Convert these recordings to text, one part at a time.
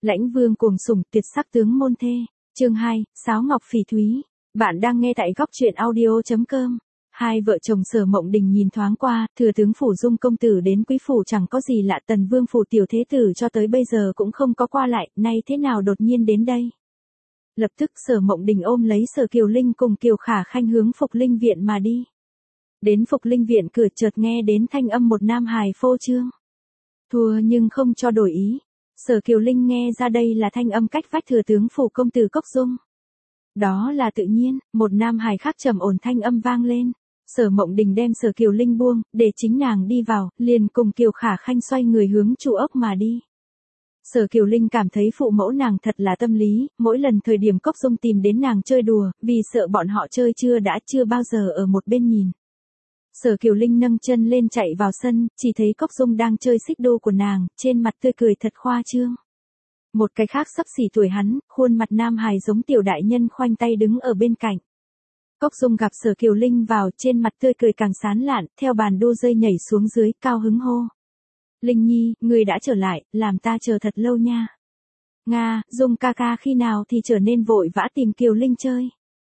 Lãnh vương cuồng sủng tuyệt sắc tướng môn thê. Chương 2, Sáo Ngọc Phỉ Thúy. Bạn đang nghe tại góc truyện audio.com. Hai vợ chồng Sở Mộng Đình nhìn thoáng qua, thừa tướng phủ Dung công tử đến quý phủ chẳng có gì lạ, Tần Vương phủ tiểu thế tử cho tới bây giờ cũng không có qua lại, nay thế nào đột nhiên đến đây. Lập tức Sở Mộng Đình ôm lấy Sở Kiều Linh cùng Kiều Khả Khanh hướng Phục Linh viện mà đi. Đến Phục Linh viện cửa chợt nghe đến thanh âm một nam hài phô trương. Thua nhưng không cho đổi ý. Sở Kiều Linh nghe ra đây là thanh âm cách vách thừa tướng phủ công tử Cốc Dung. Đó là tự nhiên, một nam hài khác trầm ổn thanh âm vang lên. Sở Mộng Đình đem Sở Kiều Linh buông, để chính nàng đi vào, liền cùng Kiều Khả Khanh xoay người hướng trụ ốc mà đi. Sở Kiều Linh cảm thấy phụ mẫu nàng thật là tâm lý, mỗi lần thời điểm Cốc Dung tìm đến nàng chơi đùa, vì sợ bọn họ chơi chưa bao giờ ở một bên nhìn. Sở Kiều Linh nâng chân lên chạy vào sân, chỉ thấy Cốc Dung đang chơi xích đu của nàng, trên mặt tươi cười thật khoa trương. Một cái khác xấp xỉ tuổi hắn, khuôn mặt nam hài giống tiểu đại nhân khoanh tay đứng ở bên cạnh. Cốc Dung gặp Sở Kiều Linh vào, trên mặt tươi cười càng sán lạn, theo bàn đu dây nhảy xuống dưới, cao hứng hô. Linh Nhi, người đã trở lại, làm ta chờ thật lâu nha. Nga, Dung ca ca khi nào thì trở nên vội vã tìm Kiều Linh chơi.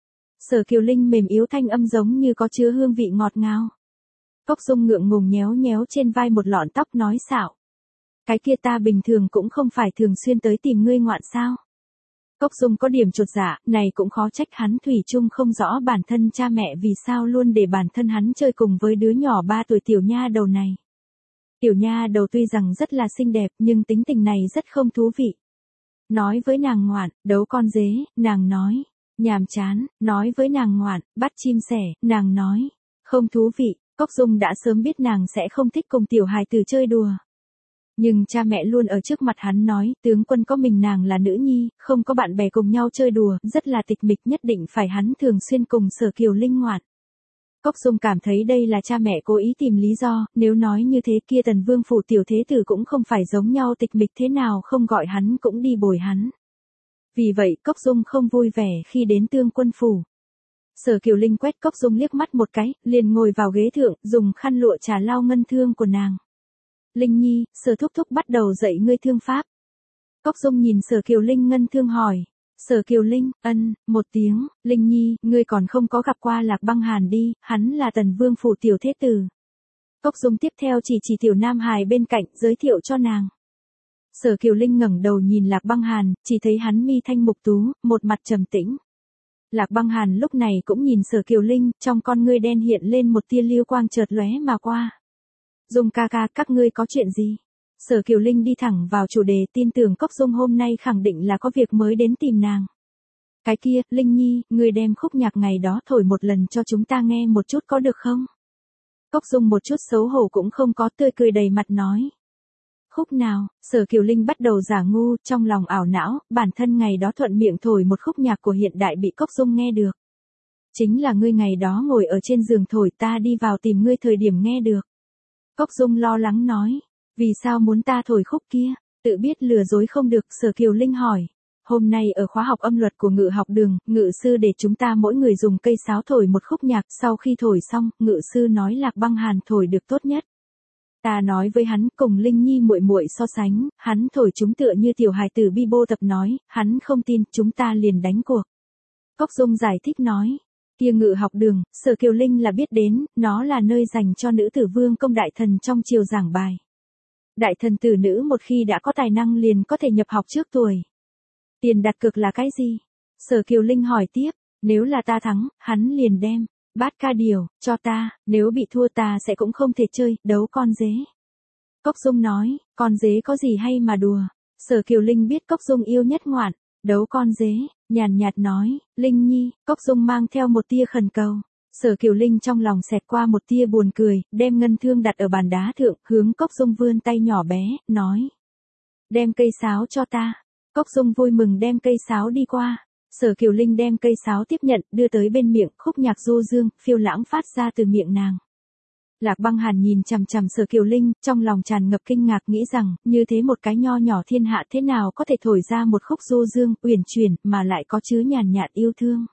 Sở Kiều Linh mềm yếu thanh âm giống như có chứa hương vị ngọt ngào. Cốc Dung ngượng ngùng nhéo nhéo trên vai một lọn tóc nói xạo. Cái kia ta bình thường cũng không phải thường xuyên tới tìm ngươi ngoạn sao. Cốc Dung có điểm chột dạ, này cũng khó trách hắn thủy chung không rõ bản thân cha mẹ vì sao luôn để bản thân hắn chơi cùng với đứa nhỏ 3 tuổi tiểu nha đầu này. Tiểu nha đầu tuy rằng rất là xinh đẹp nhưng tính tình này rất không thú vị. Nói với nàng ngoạn, đấu con dế, nàng nói. Nhàm chán, nói với nàng ngoạn, bắt chim sẻ, nàng nói. Không thú vị, Cốc Dung đã sớm biết nàng sẽ không thích cùng tiểu hài tử chơi đùa. Nhưng cha mẹ luôn ở trước mặt hắn nói, tướng quân có mình nàng là nữ nhi, không có bạn bè cùng nhau chơi đùa, rất là tịch mịch, nhất định phải hắn thường xuyên cùng Sở Kiều Linh ngoạn. Cốc Dung cảm thấy đây là cha mẹ cố ý tìm lý do, nếu nói như thế kia Tần Vương phủ tiểu thế tử cũng không phải giống nhau tịch mịch thế nào không gọi hắn cũng đi bồi hắn. Vì vậy Cốc Dung không vui vẻ khi đến Tương Quân phủ. Sở Kiều Linh quét Cốc Dung liếc mắt một cái, liền ngồi vào ghế thượng, dùng khăn lụa trà lau ngân thương của nàng. Linh Nhi, Sở thúc thúc bắt đầu dạy ngươi thương pháp. Cốc Dung nhìn Sở Kiều Linh ngân thương hỏi. Sở Kiều Linh, một tiếng, Linh Nhi, ngươi còn không có gặp qua Lạc Băng Hàn đi, hắn là Tần Vương phủ tiểu thế tử. Cốc Dung tiếp theo chỉ tiểu nam hài bên cạnh, giới thiệu cho nàng. Sở Kiều Linh ngẩng đầu nhìn Lạc Băng Hàn, chỉ thấy hắn mi thanh mục tú, một mặt trầm tĩnh. Lạc Băng Hàn lúc này cũng nhìn Sở Kiều Linh, trong con ngươi đen hiện lên một tia lưu quang chợt lóe mà qua. Dung ca ca, các ngươi có chuyện gì? Sở Kiều Linh đi thẳng vào chủ đề, tin tưởng Cốc Dung hôm nay khẳng định là có việc mới đến tìm nàng. Cái kia, Linh Nhi, ngươi đem khúc nhạc ngày đó thổi một lần cho chúng ta nghe một chút có được không? Cốc Dung một chút xấu hổ cũng không có, tươi cười đầy mặt nói. Khúc nào? Sở Kiều Linh bắt đầu giả ngu, trong lòng ảo não, bản thân ngày đó thuận miệng thổi một khúc nhạc của hiện đại bị Cốc Dung nghe được. Chính là ngươi ngày đó ngồi ở trên giường thổi, ta đi vào tìm ngươi thời điểm nghe được. Cốc Dung lo lắng nói, vì sao muốn ta thổi khúc kia? Tự biết lừa dối không được, Sở Kiều Linh hỏi. Hôm nay ở khóa học âm luật của Ngự học đường, ngự sư để chúng ta mỗi người dùng cây sáo thổi một khúc nhạc, sau khi thổi xong, ngự sư nói Lạc Băng Hàn thổi được tốt nhất. Ta nói với hắn, cùng Linh Nhi muội muội so sánh, hắn thổi chúng tựa như tiểu hài tử bi bô tập nói, hắn không tin, chúng ta liền đánh cuộc. Cốc Dung giải thích nói, kia Ngự học đường, Sở Kiều Linh là biết đến, nó là nơi dành cho nữ tử vương công đại thần trong triều giảng bài. Đại thần tử nữ một khi đã có tài năng liền có thể nhập học trước tuổi. Tiền đặt cược là cái gì? Sở Kiều Linh hỏi tiếp, nếu là ta thắng, hắn liền đem bát ca điều cho ta, nếu bị thua ta sẽ cũng không thể chơi, đấu con dế. Cốc Dung nói, con dế có gì hay mà đùa. Sở Kiều Linh biết Cốc Dung yêu nhất ngoạn, đấu con dế, nhàn nhạt nói, Linh Nhi, Cốc Dung mang theo một tia khẩn cầu. Sở Kiều Linh trong lòng xẹt qua một tia buồn cười, đem ngân thương đặt ở bàn đá thượng, hướng Cốc Dung vươn tay nhỏ bé, nói. Đem cây sáo cho ta. Cốc Dung vui mừng đem cây sáo đi qua. Sở Kiều Linh đem cây sáo tiếp nhận, đưa tới bên miệng, khúc nhạc du dương, phiêu lãng phát ra từ miệng nàng. Lạc Băng Hàn nhìn chằm chằm Sở Kiều Linh, trong lòng tràn ngập kinh ngạc nghĩ rằng, như thế một cái nho nhỏ thiên hạ thế nào có thể thổi ra một khúc du dương, uyển chuyển, mà lại có chứa nhàn nhạt yêu thương.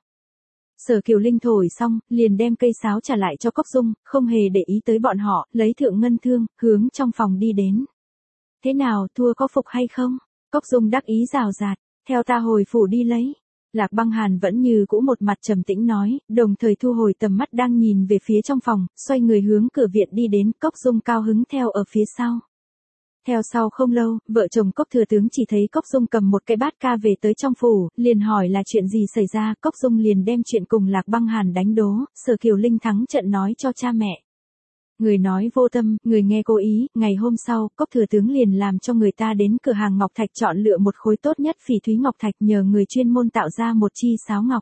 Sở Kiều Linh thổi xong, liền đem cây sáo trả lại cho Cốc Dung, không hề để ý tới bọn họ, lấy thượng ngân thương, hướng trong phòng đi đến. Thế nào, thua có phục hay không? Cốc Dung đắc ý rào rạt, theo ta hồi phủ đi lấy. Lạc Băng Hàn vẫn như cũ một mặt trầm tĩnh nói, đồng thời thu hồi tầm mắt đang nhìn về phía trong phòng, xoay người hướng cửa viện đi đến, Cốc Dung cao hứng theo ở phía sau. Theo sau không lâu, vợ chồng Cốc thừa tướng chỉ thấy Cốc Dung cầm một cái bát ca về tới trong phủ, liền hỏi là chuyện gì xảy ra, Cốc Dung liền đem chuyện cùng Lạc Băng Hàn đánh đố, Sở Kiều Linh thắng trận nói cho cha mẹ. Người nói vô tâm, người nghe cố ý, ngày hôm sau, Cốc thừa tướng liền làm cho người ta đến cửa hàng ngọc thạch chọn lựa một khối tốt nhất phỉ thúy ngọc thạch nhờ người chuyên môn tạo ra một chi sáo ngọc.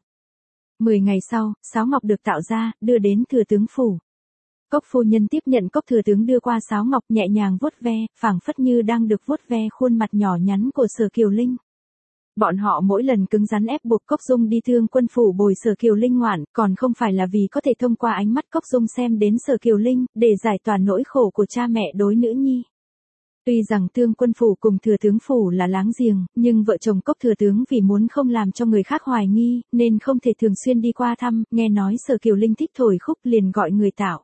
10 ngày sau, sáo ngọc được tạo ra, đưa đến thừa tướng phủ. Cốc phu nhân tiếp nhận Cốc thừa tướng đưa qua sáo ngọc nhẹ nhàng vuốt ve, phảng phất như đang được vuốt ve khuôn mặt nhỏ nhắn của Sở Kiều Linh. Bọn họ mỗi lần cứng rắn ép buộc Cốc Dung đi Thương Quân phủ bồi Sở Kiều Linh ngoạn, còn không phải là vì có thể thông qua ánh mắt Cốc Dung xem đến Sở Kiều Linh, để giải tỏa nỗi khổ của cha mẹ đối nữ nhi. Tuy rằng Thương Quân phủ cùng Thừa tướng phủ là láng giềng, nhưng vợ chồng Cốc thừa tướng vì muốn không làm cho người khác hoài nghi, nên không thể thường xuyên đi qua thăm, nghe nói Sở Kiều Linh thích thổi khúc liền gọi người tạo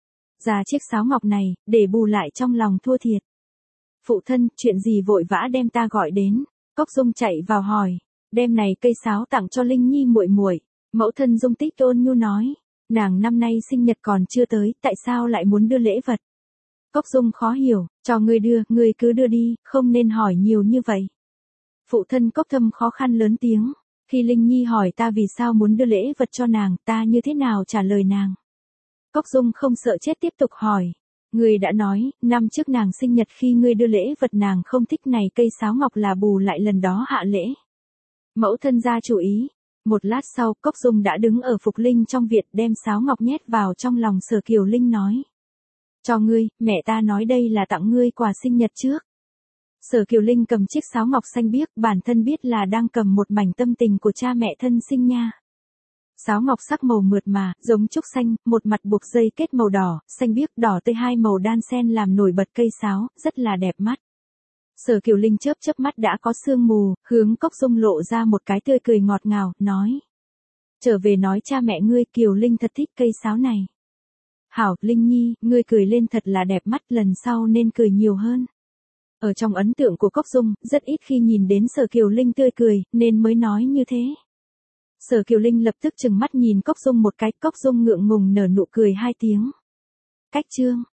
ra chiếc sáo ngọc này, để bù lại trong lòng thua thiệt. Phụ thân, chuyện gì vội vã đem ta gọi đến? Cốc Dung chạy vào hỏi, đem này cây sáo tặng cho Linh Nhi muội muội. Mẫu thân Dung Tích ôn nhu nói, nàng năm nay sinh nhật còn chưa tới, tại sao lại muốn đưa lễ vật? Cốc Dung khó hiểu, cho ngươi đưa, ngươi cứ đưa đi, không nên hỏi nhiều như vậy. Phụ thân Cốc Thâm khó khăn lớn tiếng, khi Linh Nhi hỏi ta vì sao muốn đưa lễ vật cho nàng, ta như thế nào trả lời nàng? Cốc Dung không sợ chết tiếp tục hỏi. Ngươi đã nói, năm trước nàng sinh nhật khi ngươi đưa lễ vật nàng không thích này cây sáo ngọc là bù lại lần đó hạ lễ. Mẫu thân ra chủ ý. Một lát sau, Cốc Dung đã đứng ở Phục Linh trong viện đem sáo ngọc nhét vào trong lòng Sở Kiều Linh nói. Cho ngươi, mẹ ta nói đây là tặng ngươi quà sinh nhật trước. Sở Kiều Linh cầm chiếc sáo ngọc xanh biếc, bản thân biết là đang cầm một mảnh tâm tình của cha mẹ thân sinh nha. Sáo ngọc sắc màu mượt mà, giống trúc xanh, một mặt buộc dây kết màu đỏ, xanh biếc, đỏ tươi hai màu đan xen làm nổi bật cây sáo, rất là đẹp mắt. Sở Kiều Linh chớp chớp mắt đã có sương mù, hướng Cốc Dung lộ ra một cái tươi cười ngọt ngào, nói. Trở về nói cha mẹ ngươi, Kiều Linh thật thích cây sáo này. Hảo, Linh Nhi, ngươi cười lên thật là đẹp mắt, lần sau nên cười nhiều hơn. Ở trong ấn tượng của Cốc Dung, rất ít khi nhìn đến Sở Kiều Linh tươi cười, nên mới nói như thế. Sở Kiều Linh lập tức trừng mắt nhìn Cốc Dung một cái, Cốc Dung ngượng ngùng nở nụ cười hai tiếng. Cách chương